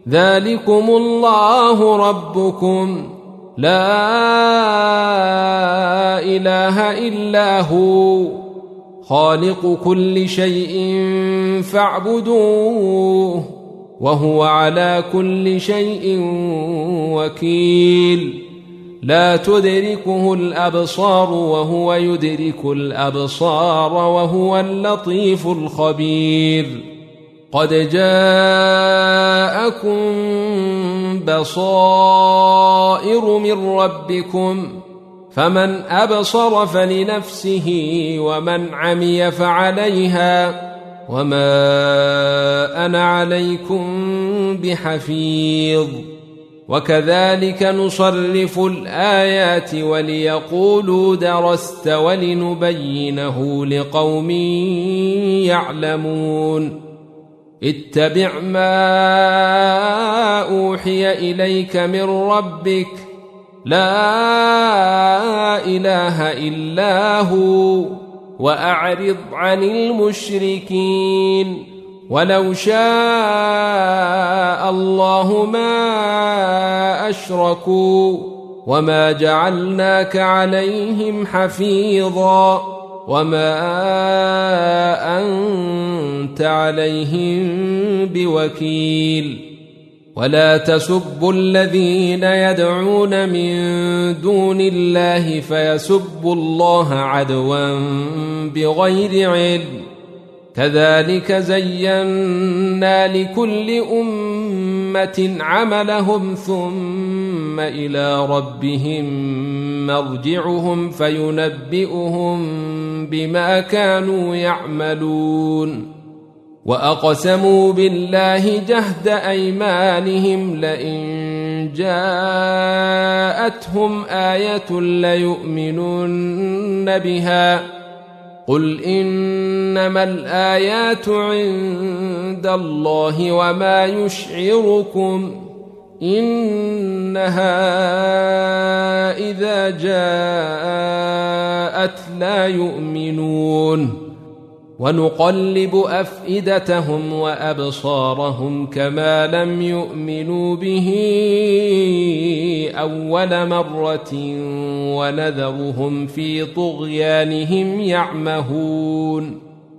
ذلكم الله ربكم لا إله إلا هو خالق كل شيء فاعبدوه وهو على كل شيء وكيل لا تدركه الأبصار وهو يدرك الأبصار وهو اللطيف الخبير قد جاءكم بصائر من ربكم فمن أبصر فلنفسه ومن عمي فعليها وما أنا عليكم بحفيظ وكذلك نصرف الآيات وليقولوا درست ولنبينه لقوم يعلمون اتبع ما أوحي إليك من ربك لا إله إلا هو وأعرض عن المشركين ولو شاء الله ما أشركوا وما جعلناك عليهم حفيظا وما أنت عليهم بوكيل ولا تسبوا الذين يدعون من دون الله فيسبوا الله عدوا بغير علم كذلك زينا لكل أمة عملهم ثم إلى ربهم مرجعهم فينبئهم بما كانوا يعملون وأقسموا بالله جهد أيمانهم لئن جاءتهم آية ليؤمنن بها قل إنما الآيات عند الله وما يشعركم إنها إذا جاءت لا يؤمنون ونقلب أفئدتهم وأبصارهم كما لم يؤمنوا به أول مرة ونذرهم في طغيانهم يعمهون